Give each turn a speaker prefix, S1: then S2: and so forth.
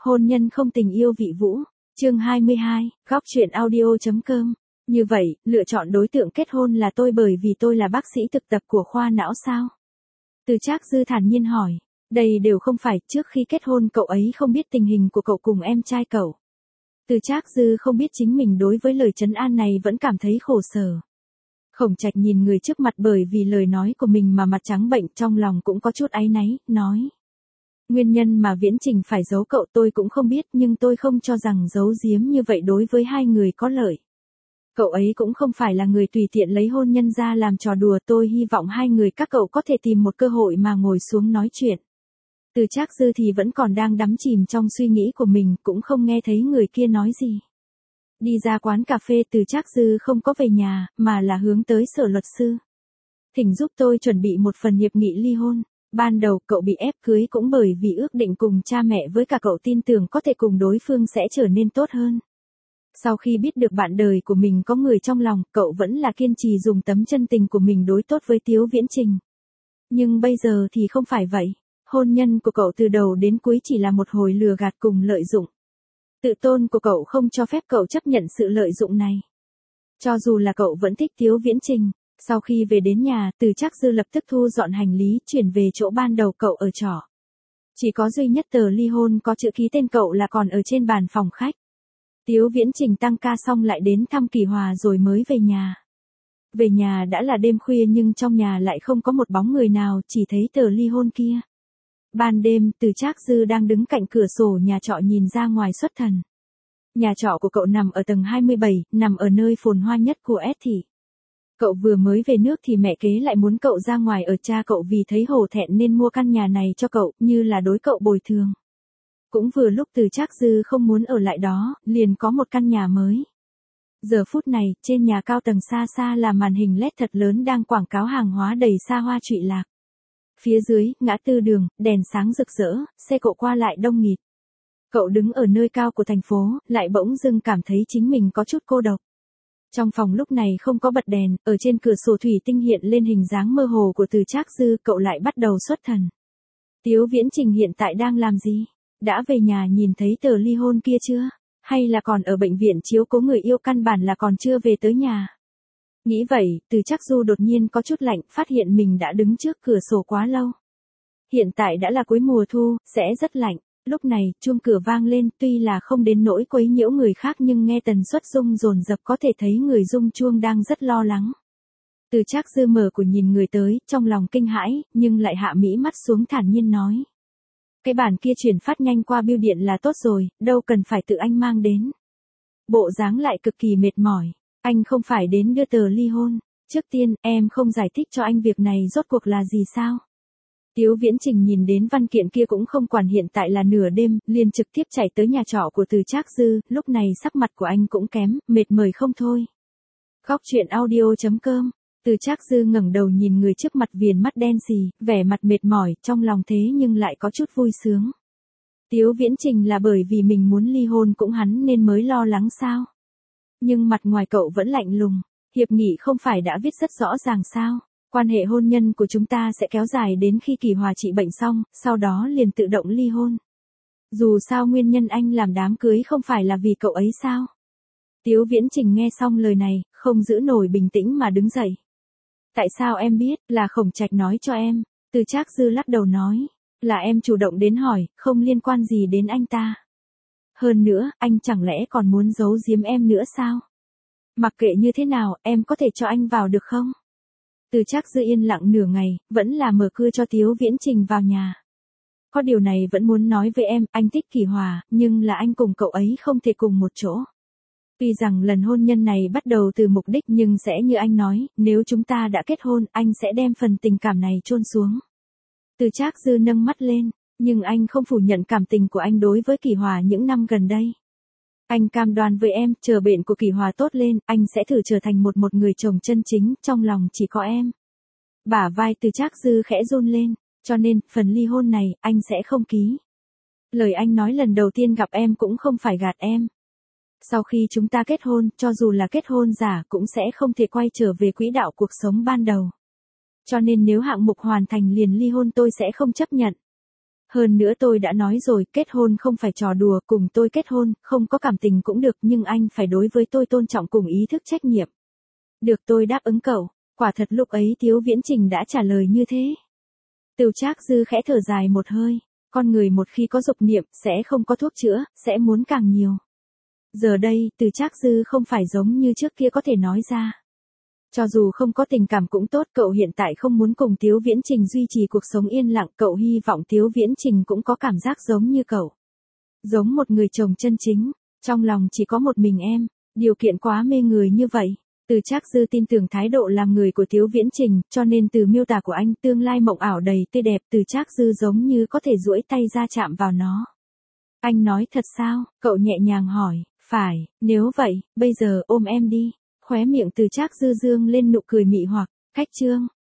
S1: Hôn nhân không tình yêu vị vũ. Chương 22, góc truyện audio.com. Như vậy, lựa chọn đối tượng kết hôn là tôi bởi vì tôi là bác sĩ thực tập của khoa não sao? Từ Trác Dư thản nhiên hỏi. Đây đều không phải, trước khi kết hôn cậu ấy không biết tình hình của cậu cùng em trai cậu. Từ Trác Dư không biết chính mình đối với lời trấn an này vẫn cảm thấy khổ sở. Khổng Trạch nhìn người trước mặt bởi vì lời nói của mình mà mặt trắng bệch, trong lòng cũng có chút áy náy, nói. Nguyên nhân mà Viễn Trình phải giấu cậu tôi cũng không biết, nhưng tôi không cho rằng giấu giếm như vậy đối với hai người có lợi. Cậu ấy cũng không phải là người tùy tiện lấy hôn nhân ra làm trò đùa, tôi hy vọng hai người các cậu có thể tìm một cơ hội mà ngồi xuống nói chuyện. Từ Trác Dư thì vẫn còn đang đắm chìm trong suy nghĩ của mình, cũng không nghe thấy người kia nói gì. Đi ra quán cà phê, Từ Trác Dư không có về nhà, mà là hướng tới sở luật sư. Thỉnh giúp tôi chuẩn bị một phần hiệp nghị ly hôn. Ban đầu cậu bị ép cưới cũng bởi vì ước định cùng cha mẹ với cả cậu tin tưởng có thể cùng đối phương sẽ trở nên tốt hơn. Sau khi biết được bạn đời của mình có người trong lòng, cậu vẫn là kiên trì dùng tấm chân tình của mình đối tốt với Tiếu Viễn Trình. Nhưng bây giờ thì không phải vậy. Hôn nhân của cậu từ đầu đến cuối chỉ là một hồi lừa gạt cùng lợi dụng. Tự tôn của cậu không cho phép cậu chấp nhận sự lợi dụng này. Cho dù là cậu vẫn thích Tiếu Viễn Trình. Sau khi về đến nhà, Từ Trác Dư lập tức thu dọn hành lý, chuyển về chỗ ban đầu cậu ở trọ. Chỉ có duy nhất tờ ly hôn có chữ ký tên cậu là còn ở trên bàn phòng khách. Tiếu Viễn Trình tăng ca xong lại đến thăm Kỳ Hòa rồi mới về nhà. Về nhà đã là đêm khuya nhưng trong nhà lại không có một bóng người nào, chỉ thấy tờ ly hôn kia. Ban đêm, Từ Trác Dư đang đứng cạnh cửa sổ nhà trọ nhìn ra ngoài xuất thần. Nhà trọ của cậu nằm ở tầng 27, nằm ở nơi phồn hoa nhất của S thị. Cậu vừa mới về nước thì mẹ kế lại muốn cậu ra ngoài ở, cha cậu vì thấy hổ thẹn nên mua căn nhà này cho cậu, như là đối cậu bồi thường. Cũng vừa lúc Từ Trác Dư không muốn ở lại đó, liền có một căn nhà mới. Giờ phút này, trên nhà cao tầng xa xa là màn hình LED thật lớn đang quảng cáo hàng hóa đầy xa hoa trụy lạc. Phía dưới, ngã tư đường, đèn sáng rực rỡ, xe cộ qua lại đông nghịt. Cậu đứng ở nơi cao của thành phố, lại bỗng dưng cảm thấy chính mình có chút cô độc. Trong phòng lúc này không có bật đèn, ở trên cửa sổ thủy tinh hiện lên hình dáng mơ hồ của Từ Trác Dư, cậu lại bắt đầu xuất thần. Tiếu Viễn Trình hiện tại đang làm gì? Đã về nhà nhìn thấy tờ ly hôn kia chưa? Hay là còn ở bệnh viện chiếu cố người yêu, căn bản là còn chưa về tới nhà? Nghĩ vậy, Từ Trác Dư đột nhiên có chút lạnh, phát hiện mình đã đứng trước cửa sổ quá lâu. Hiện tại đã là cuối mùa thu, sẽ rất lạnh. Lúc này, chuông cửa vang lên, tuy là không đến nỗi quấy nhiễu người khác nhưng nghe tần suất rung dồn dập có thể thấy người rung chuông đang rất lo lắng. Từ Trác Dư mở cửa nhìn người tới, trong lòng kinh hãi, nhưng lại hạ mỹ mắt xuống thản nhiên nói. Cái bản kia chuyển phát nhanh qua bưu điện là tốt rồi, đâu cần phải tự anh mang đến. Bộ dáng lại cực kỳ mệt mỏi. Anh không phải đến đưa tờ ly hôn. Trước tiên, em không giải thích cho anh việc này rốt cuộc là gì sao? Tiếu Viễn Trình nhìn đến văn kiện kia cũng không quản hiện tại là nửa đêm, liền trực tiếp chạy tới nhà trọ của Từ Trác Dư, lúc này sắc mặt của anh cũng kém, mệt mỏi không thôi. Góc truyện audio.com. Từ Trác Dư ngẩng đầu nhìn người trước mặt, viền mắt đen xì, vẻ mặt mệt mỏi, trong lòng thế nhưng lại có chút vui sướng. Tiếu Viễn Trình là bởi vì mình muốn ly hôn cũng hắn nên mới lo lắng sao? Nhưng mặt ngoài cậu vẫn lạnh lùng, hiệp nghị không phải đã viết rất rõ ràng sao? Quan hệ hôn nhân của chúng ta sẽ kéo dài đến khi Kỳ Hòa trị bệnh xong, sau đó liền tự động ly hôn. Dù sao nguyên nhân anh làm đám cưới không phải là vì cậu ấy sao? Tiếu Viễn Trình nghe xong lời này, không giữ nổi bình tĩnh mà đứng dậy. Tại sao em biết, là Khổng Trạch nói cho em. Từ Trác Dư lắc đầu nói, là em chủ động đến hỏi, không liên quan gì đến anh ta. Hơn nữa, anh chẳng lẽ còn muốn giấu giếm em nữa sao? Mặc kệ như thế nào, em có thể cho anh vào được không? Từ Trác Dư yên lặng nửa ngày, vẫn là mở cửa cho Tiếu Viễn Trình vào nhà. Có điều này vẫn muốn nói với em, anh thích Kỳ Hòa, nhưng là anh cùng cậu ấy không thể cùng một chỗ. Tuy rằng lần hôn nhân này bắt đầu từ mục đích nhưng sẽ như anh nói, nếu chúng ta đã kết hôn, anh sẽ đem phần tình cảm này chôn xuống. Từ Trác Dư nâng mắt lên, nhưng anh không phủ nhận cảm tình của anh đối với Kỳ Hòa những năm gần đây. Anh cam đoan với em, chờ bệnh của Kỳ Hòa tốt lên, anh sẽ thử trở thành một người chồng chân chính, trong lòng chỉ có em. Bả vai Từ Trác Dư khẽ run lên, cho nên, phần ly hôn này, anh sẽ không ký. Lời anh nói lần đầu tiên gặp em cũng không phải gạt em. Sau khi chúng ta kết hôn, cho dù là kết hôn giả cũng sẽ không thể quay trở về quỹ đạo cuộc sống ban đầu. Cho nên nếu hạng mục hoàn thành liền ly hôn tôi sẽ không chấp nhận. Hơn nữa tôi đã nói rồi, kết hôn không phải trò đùa, cùng tôi kết hôn, không có cảm tình cũng được, nhưng anh phải đối với tôi tôn trọng cùng ý thức trách nhiệm. Được, tôi đáp ứng cậu. Quả thật lúc ấy Tiếu Viễn Trình đã trả lời như thế. Tửu Trác Dư khẽ thở dài một hơi. Con người một khi có dục niệm, sẽ không có thuốc chữa, sẽ muốn càng nhiều. Giờ đây, Từ Trác Dư không phải giống như trước kia có thể nói ra. Cho dù không có tình cảm cũng tốt, cậu hiện tại không muốn cùng Tiếu Viễn Trình duy trì cuộc sống yên lặng, cậu hy vọng Tiếu Viễn Trình cũng có cảm giác giống như cậu. Giống một người chồng chân chính, trong lòng chỉ có một mình em, điều kiện quá mê người như vậy. Từ Trác Dư tin tưởng thái độ làm người của Tiếu Viễn Trình, cho nên từ miêu tả của anh, tương lai mộng ảo đầy tươi đẹp, Từ Trác Dư giống như có thể duỗi tay ra chạm vào nó. Anh nói thật sao? Cậu nhẹ nhàng hỏi. Phải, nếu vậy, bây giờ ôm em đi. Khóe miệng Từ Trác Dư dương lên nụ cười mị hoặc. Cách chương